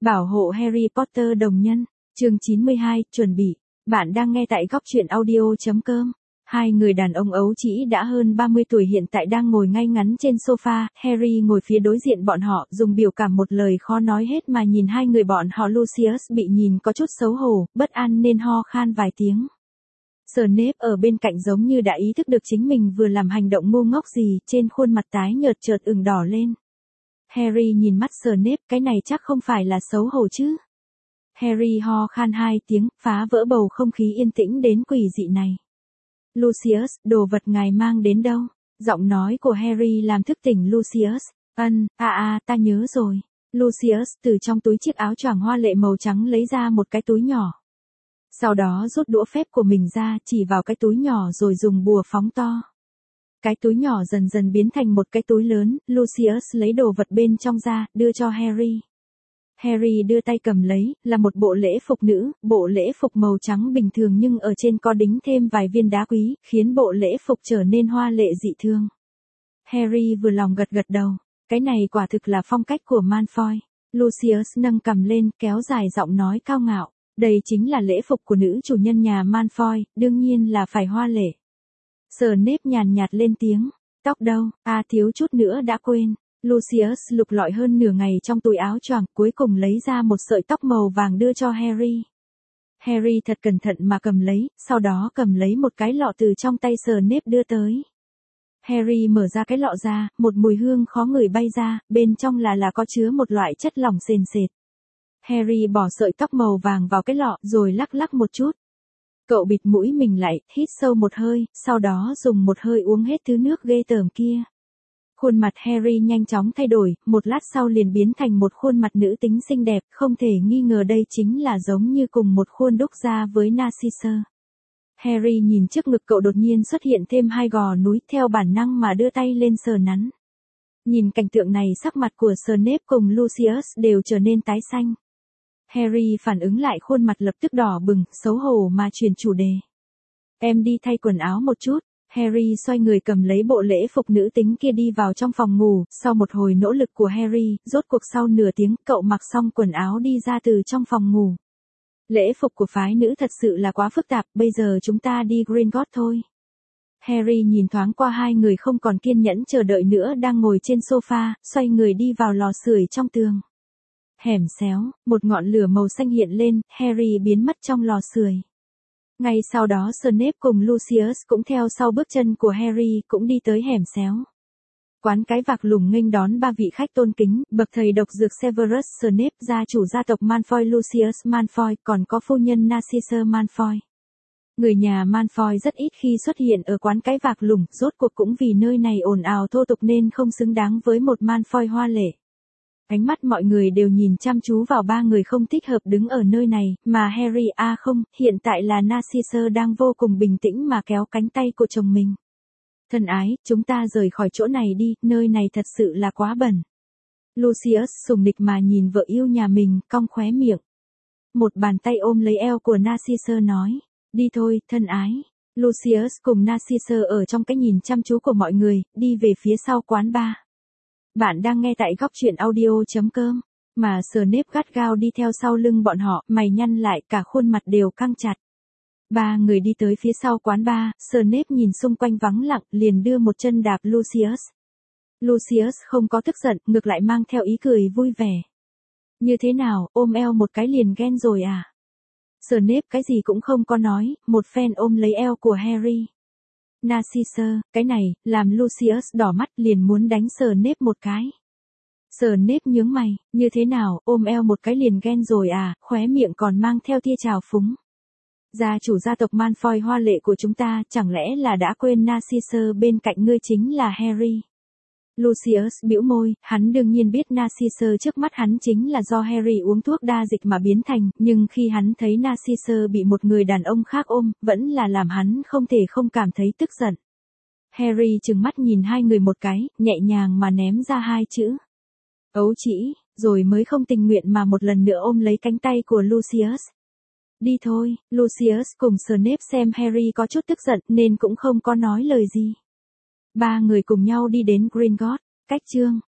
Bảo hộ Harry Potter đồng nhân. Chương 92, chuẩn bị. Bạn đang nghe tại góc truyện audio.com. Hai người đàn ông ấu trĩ đã hơn 30 tuổi hiện tại đang ngồi ngay ngắn trên sofa, Harry ngồi phía đối diện bọn họ, dùng biểu cảm một lời khó nói hết mà nhìn hai người bọn họ. Lucius bị nhìn có chút xấu hổ, bất an nên ho khan vài tiếng. Snape ở bên cạnh giống như đã ý thức được chính mình vừa làm hành động ngu ngốc gì, trên khuôn mặt tái nhợt chợt ửng đỏ lên. Harry nhìn mắt Snape, cái này chắc không phải là xấu hổ chứ. Harry ho khan hai tiếng, phá vỡ bầu không khí yên tĩnh đến quỷ dị này. Lucius, đồ vật ngài mang đến đâu? Giọng nói của Harry làm thức tỉnh Lucius. Ta nhớ rồi. Lucius từ trong túi chiếc áo choàng hoa lệ màu trắng lấy ra một cái túi nhỏ. Sau đó rút đũa phép của mình ra, chỉ vào cái túi nhỏ rồi dùng bùa phóng to. Cái túi nhỏ dần dần biến thành một cái túi lớn, Lucius lấy đồ vật bên trong ra, đưa cho Harry. Harry đưa tay cầm lấy, là một bộ lễ phục nữ, bộ lễ phục màu trắng bình thường nhưng ở trên có đính thêm vài viên đá quý, khiến bộ lễ phục trở nên hoa lệ dị thường. Harry vừa lòng gật gật đầu, cái này quả thực là phong cách của Malfoy. Lucius nâng cằm lên, kéo dài giọng nói cao ngạo, đây chính là lễ phục của nữ chủ nhân nhà Malfoy, đương nhiên là phải hoa lệ. Snape nhàn nhạt lên tiếng, tóc đâu, thiếu chút nữa đã quên. Lucius lục lọi hơn nửa ngày trong túi áo choàng, cuối cùng lấy ra một sợi tóc màu vàng đưa cho Harry. Harry thật cẩn thận mà cầm lấy, sau đó cầm lấy một cái lọ từ trong tay Snape đưa tới. Harry mở ra cái lọ ra, một mùi hương khó ngửi bay ra, bên trong là có chứa một loại chất lỏng sền sệt. Harry bỏ sợi tóc màu vàng vào cái lọ, rồi lắc lắc một chút. Cậu bịt mũi mình lại, hít sâu một hơi, sau đó dùng một hơi uống hết thứ nước ghê tởm kia. Khuôn mặt Harry nhanh chóng thay đổi, một lát sau liền biến thành một khuôn mặt nữ tính xinh đẹp, không thể nghi ngờ đây chính là giống như cùng một khuôn đúc ra với Narcissa. Harry nhìn trước ngực cậu đột nhiên xuất hiện thêm hai gò núi, theo bản năng mà đưa tay lên sờ nắn. Nhìn cảnh tượng này, sắc mặt của Snape cùng Lucius đều trở nên tái xanh. Harry phản ứng lại, khuôn mặt lập tức đỏ bừng, xấu hổ mà chuyển chủ đề. Em đi thay quần áo một chút. Harry xoay người cầm lấy bộ lễ phục nữ tính kia đi vào trong phòng ngủ, sau một hồi nỗ lực của Harry, rốt cuộc sau nửa tiếng, cậu mặc xong quần áo đi ra từ trong phòng ngủ. Lễ phục của phái nữ thật sự là quá phức tạp, bây giờ chúng ta đi Gringotts thôi. Harry nhìn thoáng qua hai người không còn kiên nhẫn chờ đợi nữa đang ngồi trên sofa, xoay người đi vào lò sưởi trong tường. Hẻm xéo, một ngọn lửa màu xanh hiện lên, Harry biến mất trong lò sưởi. Ngay sau đó Snape cùng Lucius cũng theo sau bước chân của Harry cũng đi tới hẻm xéo. Quán cái vạc lủng nghênh đón ba vị khách tôn kính, bậc thầy độc dược Severus Snape, gia chủ gia tộc Malfoy Lucius Malfoy, còn có phu nhân Narcissa Malfoy. Người nhà Malfoy rất ít khi xuất hiện ở quán cái vạc lủng, rốt cuộc cũng vì nơi này ồn ào thô tục nên không xứng đáng với một Malfoy hoa lệ. Ánh mắt mọi người đều nhìn chăm chú vào ba người không thích hợp đứng ở nơi này, mà Harry không, hiện tại là Narcissa đang vô cùng bình tĩnh mà kéo cánh tay của chồng mình. Thân ái, chúng ta rời khỏi chỗ này đi, nơi này thật sự là quá bẩn. Lucius sùng nịch mà nhìn vợ yêu nhà mình, cong khóe miệng. Một bàn tay ôm lấy eo của Narcissa nói, đi thôi, thân ái. Lucius cùng Narcissa ở trong cái nhìn chăm chú của mọi người, đi về phía sau quán bar. Bạn đang nghe tại góc truyện audio.com, mà Snape gắt gao đi theo sau lưng bọn họ, mày nhăn lại, cả khuôn mặt đều căng chặt. Ba người đi tới phía sau quán bar, Snape nhìn xung quanh vắng lặng, liền đưa một chân đạp Lucius. Lucius không có tức giận, ngược lại mang theo ý cười vui vẻ. Như thế nào, ôm eo một cái liền ghen rồi à? Snape cái gì cũng không có nói, một phen ôm lấy eo của Harry. Narcissa, cái này, làm Lucius đỏ mắt liền muốn đánh Snape một cái. Snape nhướng mày, như thế nào, ôm eo một cái liền ghen rồi à, khóe miệng còn mang theo tia trào phúng. Gia chủ gia tộc Malfoy hoa lệ của chúng ta, chẳng lẽ là đã quên Narcissa bên cạnh ngươi chính là Harry. Lucius bĩu môi, hắn đương nhiên biết Narcissa trước mắt hắn chính là do Harry uống thuốc đa dịch mà biến thành, nhưng khi hắn thấy Narcissa bị một người đàn ông khác ôm, vẫn là làm hắn không thể không cảm thấy tức giận. Harry trừng mắt nhìn hai người một cái, nhẹ nhàng mà ném ra hai chữ. Ấu trĩ, rồi mới không tình nguyện mà một lần nữa ôm lấy cánh tay của Lucius. Đi thôi, Lucius cùng Snape xem Harry có chút tức giận nên cũng không có nói lời gì. Ba người cùng nhau đi đến Gringotts, cách chương